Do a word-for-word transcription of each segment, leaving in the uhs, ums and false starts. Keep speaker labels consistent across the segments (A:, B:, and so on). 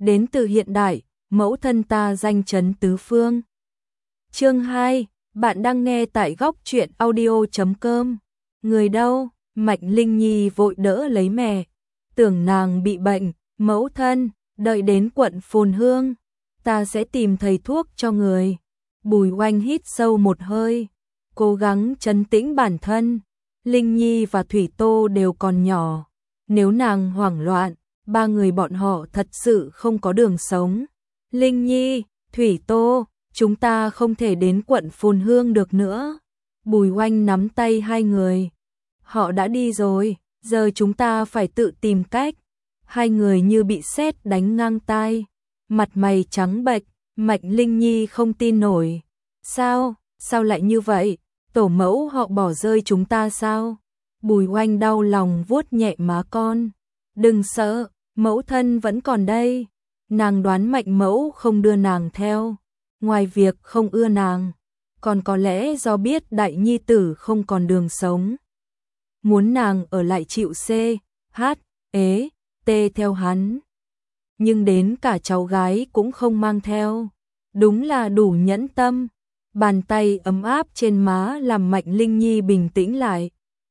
A: đến từ hiện đại, mẫu thân ta danh chấn tứ phương. Chương hai, bạn đang nghe tại góc truyện audio chấm com. Người đâu? Mạnh Linh Nhi vội đỡ lấy mẹ, tưởng nàng bị bệnh. Mẫu thân, đợi đến quận Phồn Hương, ta sẽ tìm thầy thuốc cho người. Bùi Oanh hít sâu một hơi, cố gắng trấn tĩnh bản thân. Linh Nhi và Thủy Tô đều còn nhỏ, nếu nàng hoảng loạn, ba người bọn họ thật sự không có đường sống. Linh Nhi, Thủy Tô, chúng ta không thể đến quận Phồn Hương được nữa. Bùi Oanh nắm tay hai người. Họ đã đi rồi, giờ chúng ta phải tự tìm cách. Hai người như bị sét đánh ngang tai, mặt mày trắng bệch. Mạnh Linh Nhi không tin nổi. Sao, sao lại như vậy? Tổ mẫu họ bỏ rơi chúng ta sao? Bùi Oanh đau lòng vuốt nhẹ má con. Đừng sợ, mẫu thân vẫn còn đây. Nàng đoán Mạnh mẫu không đưa nàng theo, ngoài việc không ưa nàng, còn có lẽ do biết đại nhi tử không còn đường sống, muốn nàng ở lại chịu C, H, ế, T theo hắn. Nhưng đến cả cháu gái cũng không mang theo, đúng là đủ nhẫn tâm. Bàn tay ấm áp trên má làm Mạnh Linh Nhi bình tĩnh lại.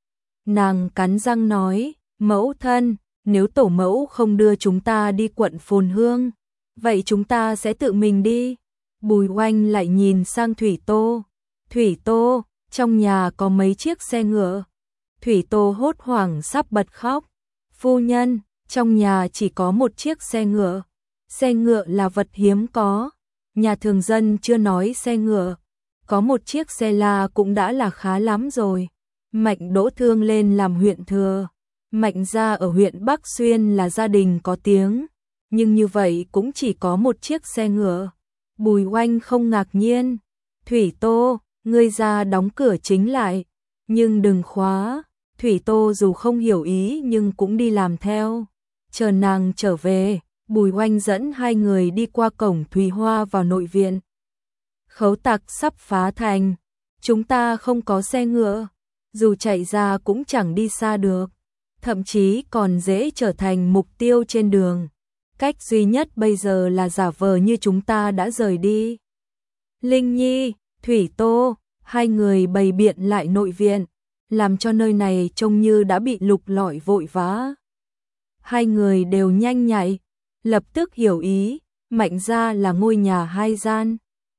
A: Nàng cắn răng nói, mẫu thân, nếu tổ mẫu không đưa chúng ta đi quận Phồn Hương, vậy chúng ta sẽ tự mình đi. Bùi Oanh lại nhìn sang Thủy Tô. Thủy Tô, trong nhà có mấy chiếc xe ngựa. Thủy Tô hốt hoảng sắp bật khóc. Phu nhân, trong nhà chỉ có một chiếc xe ngựa. Xe ngựa là vật hiếm có. Nhà thường dân chưa nói xe ngựa, có một chiếc xe la cũng đã là khá lắm rồi. Mạnh đỗ thương lên làm huyện thừa. Mạnh gia ở huyện Bắc Xuyên là gia đình có tiếng, nhưng như vậy cũng chỉ có một chiếc xe ngựa. Bùi Oanh không ngạc nhiên. Thủy Tô, ngươi ra đóng cửa chính lại, nhưng đừng khóa. Thủy Tô dù không hiểu ý nhưng cũng đi làm theo. Chờ nàng trở về, Bùi Oanh dẫn hai người đi qua cổng Thùy Hoa vào nội viện. Khấu tặc sắp phá thành, chúng ta không có xe ngựa, dù chạy ra cũng chẳng đi xa được, thậm chí còn dễ trở thành mục tiêu trên đường. Cách duy nhất bây giờ là giả vờ như chúng ta đã rời đi. Linh Nhi, Thủy Tô, hai người bày biện lại nội viện, làm cho nơi này trông như đã bị lục lọi vội vã. Hai người đều nhanh nhạy, lập tức hiểu ý. Mạnh gia là ngôi nhà hai gian,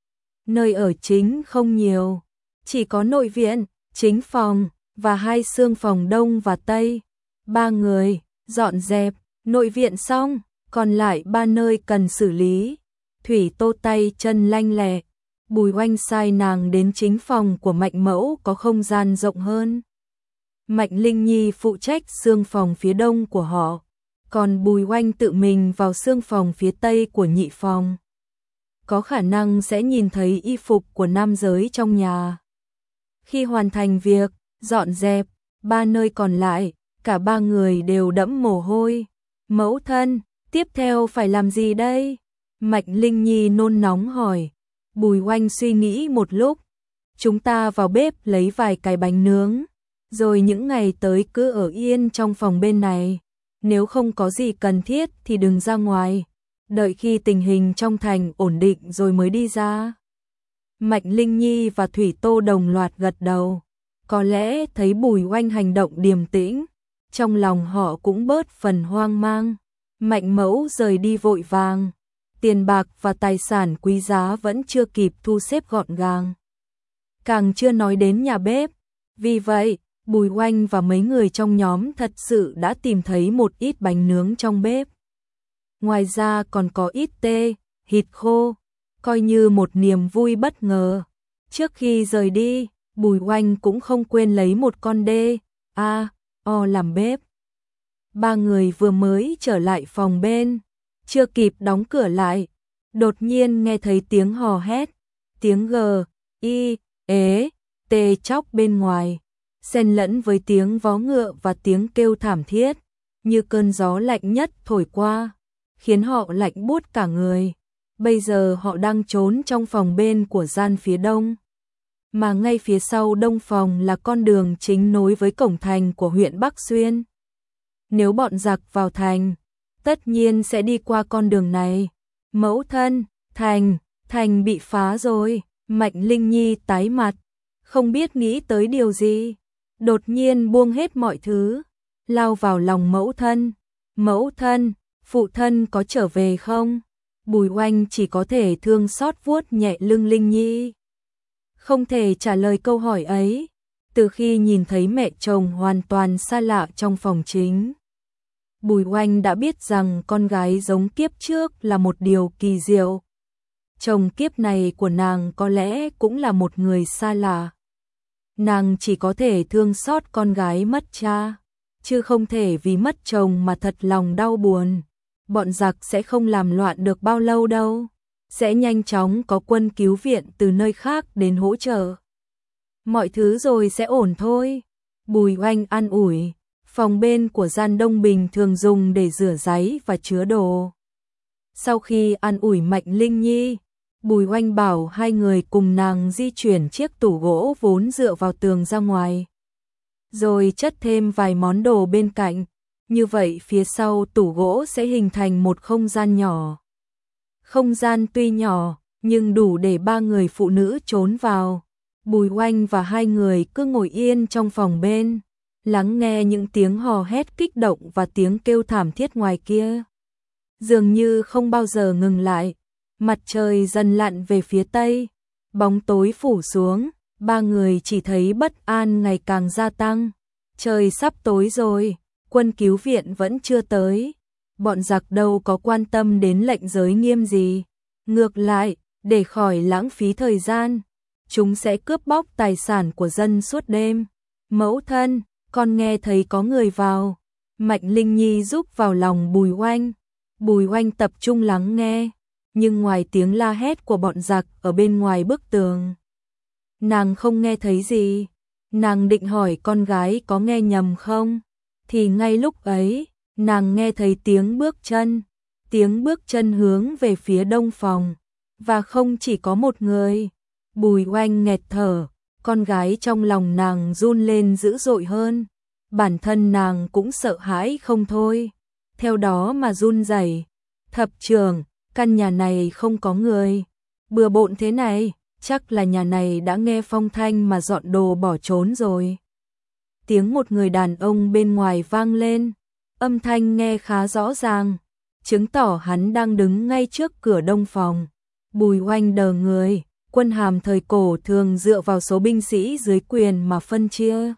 A: nơi ở chính không nhiều, chỉ có nội viện, chính phòng và hai xương phòng đông và tây. Ba người dọn dẹp nội viện xong, còn lại ba nơi cần xử lý. Thủy Tô tay chân lanh lẹ, Bùi Oanh sai nàng đến chính phòng của Mạnh mẫu có không gian rộng hơn. Mạnh Linh Nhi phụ trách xương phòng phía đông của họ, còn Bùi Oanh tự mình vào xương phòng phía tây của nhị phòng. Có khả năng sẽ nhìn thấy y phục của nam giới trong nhà. Khi hoàn thành việc dọn dẹp ba nơi còn lại, cả ba người đều đẫm mồ hôi. Mẫu thân, tiếp theo phải làm gì đây? Mạnh Linh Nhi nôn nóng hỏi. Bùi Oanh suy nghĩ một lúc. Chúng ta vào bếp lấy vài cái bánh nướng, rồi những ngày tới cứ ở yên trong phòng bên này. Nếu không có gì cần thiết thì đừng ra ngoài, đợi khi tình hình trong thành ổn định rồi mới đi ra. Mạnh Linh Nhi và Thủy Tô đồng loạt gật đầu. Có lẽ thấy Bùi Oanh hành động điềm tĩnh, trong lòng họ cũng bớt phần hoang mang. Mạnh mẫu rời đi vội vàng, tiền bạc và tài sản quý giá vẫn chưa kịp thu xếp gọn gàng, càng chưa nói đến nhà bếp. Vì vậy, Bùi Oanh và mấy người trong nhóm thật sự đã tìm thấy một ít bánh nướng trong bếp. Ngoài ra còn có ít tê, thịt khô, coi như một niềm vui bất ngờ. Trước khi rời đi, Bùi Oanh cũng không quên lấy một con đê, a, o làm bếp. Ba người vừa mới trở lại phòng bên, chưa kịp đóng cửa lại, đột nhiên nghe thấy tiếng hò hét, tiếng g, y, ế, tê chóc bên ngoài, xen lẫn với tiếng vó ngựa và tiếng kêu thảm thiết, như cơn gió lạnh nhất thổi qua, khiến họ lạnh buốt cả người. Bây giờ họ đang trốn trong phòng bên của gian phía đông, mà ngay phía sau đông phòng là con đường chính nối với cổng thành của huyện Bắc Xuyên. Nếu bọn giặc vào thành, tất nhiên sẽ đi qua con đường này. Mẫu thân, thành, thành bị phá rồi. Mạnh Linh Nhi tái mặt, không biết nghĩ tới điều gì, đột nhiên buông hết mọi thứ, lao vào lòng mẫu thân. Mẫu thân, phụ thân có trở về không? Bùi Oanh chỉ có thể thương xót vuốt nhẹ lưng Linh Nhi. Không thể trả lời câu hỏi ấy, từ khi nhìn thấy mẹ chồng hoàn toàn xa lạ trong phòng chính. Bùi Oanh đã biết rằng con gái giống kiếp trước là một điều kỳ diệu. Chồng kiếp này của nàng có lẽ cũng là một người xa lạ. Nàng chỉ có thể thương xót con gái mất cha, chứ không thể vì mất chồng mà thật lòng đau buồn. Bọn giặc sẽ không làm loạn được bao lâu đâu, sẽ nhanh chóng có quân cứu viện từ nơi khác đến hỗ trợ. Mọi thứ rồi sẽ ổn thôi. Bùi Oanh an ủi. Phòng bên của gian Đông Bình thường dùng để rửa giấy và chứa đồ. Sau khi an ủi Mạnh Linh Nhi, Bùi Oanh bảo hai người cùng nàng di chuyển chiếc tủ gỗ vốn dựa vào tường ra ngoài, rồi chất thêm vài món đồ bên cạnh. Như vậy phía sau tủ gỗ sẽ hình thành một không gian nhỏ. Không gian tuy nhỏ, nhưng đủ để ba người phụ nữ trốn vào. Bùi Oanh và hai người cứ ngồi yên trong phòng bên, lắng nghe những tiếng hò hét kích động và tiếng kêu thảm thiết ngoài kia. Dường như không bao giờ ngừng lại. Mặt trời dần lặn về phía tây, bóng tối phủ xuống, ba người chỉ thấy bất an ngày càng gia tăng. Trời sắp tối rồi, quân cứu viện vẫn chưa tới. Bọn giặc đâu có quan tâm đến lệnh giới nghiêm gì. Ngược lại, để khỏi lãng phí thời gian, chúng sẽ cướp bóc tài sản của dân suốt đêm. Mẫu thân, con nghe thấy có người vào. Mạnh Linh Nhi rúc vào lòng Bùi Oanh. Bùi Oanh tập trung lắng nghe, nhưng ngoài tiếng la hét của bọn giặc ở bên ngoài bức tường, nàng không nghe thấy gì. Nàng định hỏi con gái có nghe nhầm không, thì ngay lúc ấy, nàng nghe thấy tiếng bước chân, tiếng bước chân hướng về phía đông phòng, và không chỉ có một người. Bùi Oanh nghẹt thở, con gái trong lòng nàng run lên dữ dội hơn, bản thân nàng cũng sợ hãi không thôi, theo đó mà run rẩy. Thập trưởng, căn nhà này không có người, bừa bộn thế này, chắc là nhà này đã nghe phong thanh mà dọn đồ bỏ trốn rồi. Tiếng một người đàn ông bên ngoài vang lên, âm thanh nghe khá rõ ràng, chứng tỏ hắn đang đứng ngay trước cửa đông phòng. Bùi Oanh đờ người, quân hàm thời cổ thường dựa vào số binh sĩ dưới quyền mà phân chia.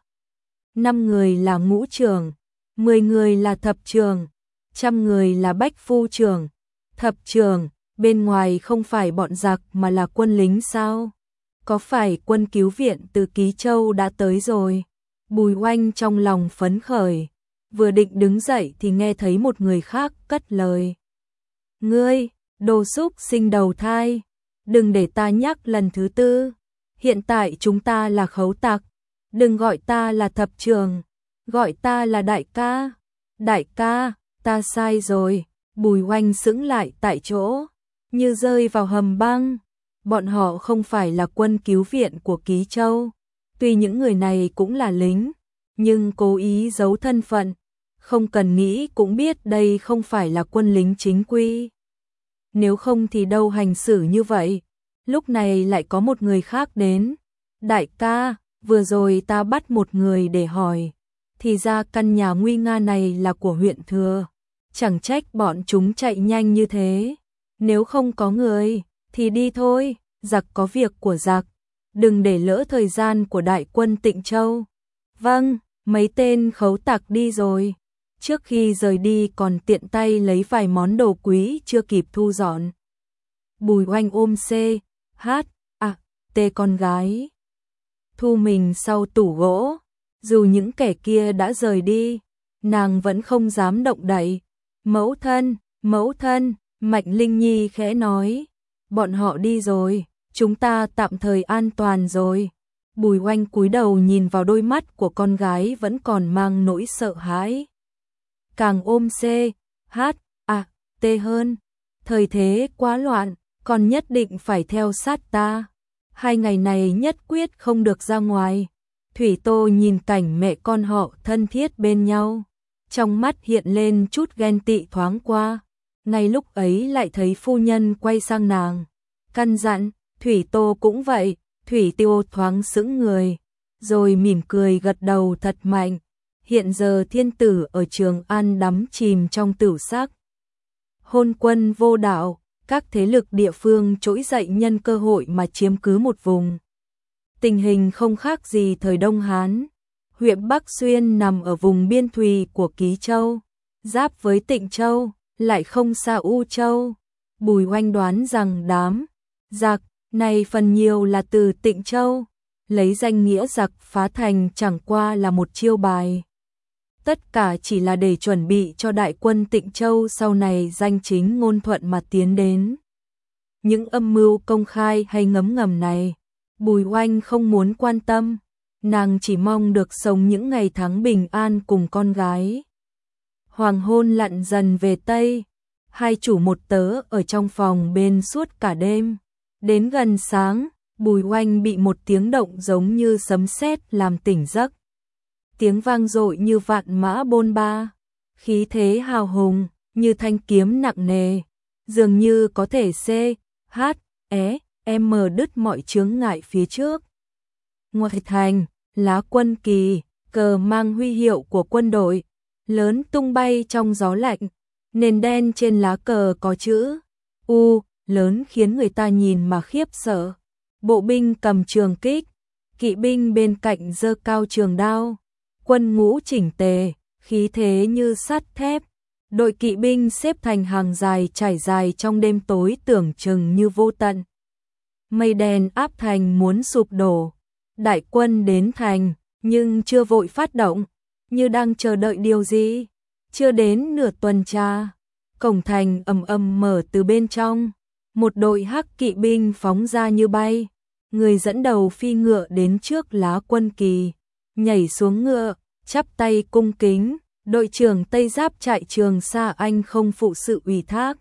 A: Năm người là ngũ trưởng, mười người là thập trưởng, trăm người là bách phu trưởng. Thập trưởng, bên ngoài không phải bọn giặc mà là quân lính sao? Có phải quân cứu viện từ Ký Châu đã tới rồi? Bùi Oanh trong lòng phấn khởi, vừa định đứng dậy thì nghe thấy một người khác cất lời. Ngươi, đồ xúc sinh đầu thai, đừng để ta nhắc lần thứ tư. Hiện tại chúng ta là khấu tặc, đừng gọi ta là thập trưởng, gọi ta là đại ca. Đại ca, ta sai rồi. Bùi Oanh sững lại tại chỗ, như rơi vào hầm băng. Bọn họ không phải là quân cứu viện của Ký Châu. Tuy những người này cũng là lính, nhưng cố ý giấu thân phận, không cần nghĩ cũng biết đây không phải là quân lính chính quy. Nếu không thì đâu hành xử như vậy. Lúc này lại có một người khác đến. Đại ca, vừa rồi ta bắt một người để hỏi, thì ra căn nhà nguy nga này là của huyện Thừa. Chẳng trách bọn chúng chạy nhanh như thế. Nếu không có người, thì đi thôi, giặc có việc của giặc, đừng để lỡ thời gian của đại quân Tịnh Châu. Vâng, mấy tên khấu tặc đi rồi. Trước khi rời đi còn tiện tay lấy vài món đồ quý chưa kịp thu dọn. Bùi Oanh ôm C, H, A, T con gái, thu mình sau tủ gỗ. Dù những kẻ kia đã rời đi, nàng vẫn không dám động đậy. Mẫu thân, mẫu thân, Mạnh Linh Nhi khẽ nói, bọn họ đi rồi, chúng ta tạm thời an toàn rồi. Bùi Oanh cúi đầu nhìn vào đôi mắt của con gái vẫn còn mang nỗi sợ hãi. Càng ôm C, H, A, T hơn. Thời thế quá loạn, con nhất định phải theo sát ta. Hai ngày này nhất quyết không được ra ngoài. Thủy Tô nhìn cảnh mẹ con họ thân thiết bên nhau, trong mắt hiện lên chút ghen tị thoáng qua. Ngay lúc ấy lại thấy phu nhân quay sang nàng, căn dặn, Thủy Tô cũng vậy. Thủy Tiêu thoáng sững người, rồi mỉm cười gật đầu thật mạnh. Hiện giờ thiên tử ở Trường An đắm chìm trong tửu sắc. Hôn quân vô đạo, các thế lực địa phương trỗi dậy nhân cơ hội mà chiếm cứ một vùng. Tình hình không khác gì thời Đông Hán. Huyện Bắc Xuyên nằm ở vùng biên thùy của Ký Châu, giáp với Tịnh Châu, lại không xa U Châu. Bùi Oanh đoán rằng đám giặc này phần nhiều là từ Tịnh Châu, lấy danh nghĩa giặc phá thành chẳng qua là một chiêu bài. Tất cả chỉ là để chuẩn bị cho đại quân Tịnh Châu sau này danh chính ngôn thuận mà tiến đến. Những âm mưu công khai hay ngấm ngầm này, Bùi Oanh không muốn quan tâm, nàng chỉ mong được sống những ngày tháng bình an cùng con gái. Hoàng hôn lặn dần về Tây, hai chủ một tớ ở trong phòng bên suốt cả đêm. Đến gần sáng, Bùi Oanh bị một tiếng động giống như sấm sét làm tỉnh giấc. Tiếng vang dội như vạn mã bôn ba, khí thế hào hùng, như thanh kiếm nặng nề, dường như có thể xê, hát, é, em đứt mọi chướng ngại phía trước. Ngoài thành, lá quân kỳ, cờ mang huy hiệu của quân đội, lớn tung bay trong gió lạnh, nền đen trên lá cờ có chữ U, lớn khiến người ta nhìn mà khiếp sợ. Bộ binh cầm trường kích, kỵ binh bên cạnh giơ cao trường đao, quân ngũ chỉnh tề, khí thế như sắt thép. Đội kỵ binh xếp thành hàng dài trải dài trong đêm tối tưởng chừng như vô tận. Mây đen áp thành muốn sụp đổ. Đại quân đến thành, nhưng chưa vội phát động, như đang chờ đợi điều gì. Chưa đến nửa tuần tra, cổng thành ầm ầm mở từ bên trong. Một đội hắc kỵ binh phóng ra như bay. Người dẫn đầu phi ngựa đến trước lá quân kỳ, nhảy xuống ngựa, chắp tay cung kính. Đội trưởng Tây Giáp trại Trường Sa Anh không phụ sự ủy thác,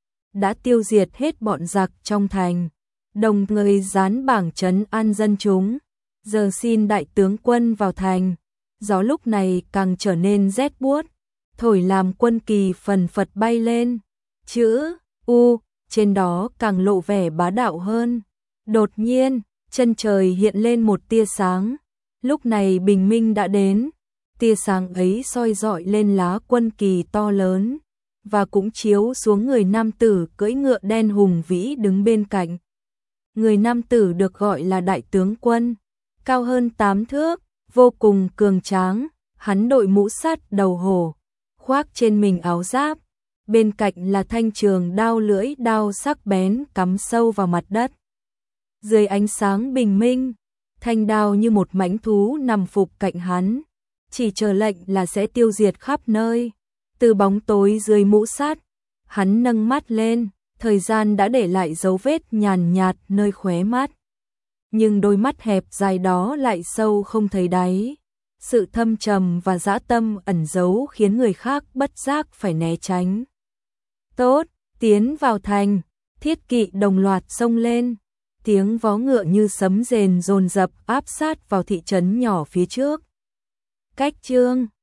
A: đã tiêu diệt hết bọn giặc trong thành, đồng thời dán bảng trấn an dân chúng. Giờ xin đại tướng quân vào thành. Gió lúc này càng trở nên rét buốt, thổi làm quân kỳ phần phật bay lên. Chữ U trên đó càng lộ vẻ bá đạo hơn. Đột nhiên, chân trời hiện lên một tia sáng. Lúc này bình minh đã đến. Tia sáng ấy soi rọi lên lá quân kỳ to lớn, và cũng chiếu xuống người nam tử cưỡi ngựa đen hùng vĩ đứng bên cạnh. Người nam tử được gọi là đại tướng quân, cao hơn tám thước, vô cùng cường tráng. Hắn đội mũ sắt đầu hổ, khoác trên mình áo giáp, bên cạnh là thanh trường đao lưỡi đao sắc bén cắm sâu vào mặt đất. Dưới ánh sáng bình minh, thanh đao như một mãnh thú nằm phục cạnh hắn, chỉ chờ lệnh là sẽ tiêu diệt khắp nơi. Từ bóng tối dưới mũ sắt, hắn nâng mắt lên, thời gian đã để lại dấu vết nhàn nhạt nơi khóe mắt. Nhưng đôi mắt hẹp dài đó lại sâu không thấy đáy. Sự thâm trầm và dã tâm ẩn giấu khiến người khác bất giác phải né tránh. Tốt, tiến vào thành, thiết kỵ đồng loạt xông lên. Tiếng vó ngựa như sấm rền dồn dập áp sát vào thị trấn nhỏ phía trước. Cách chương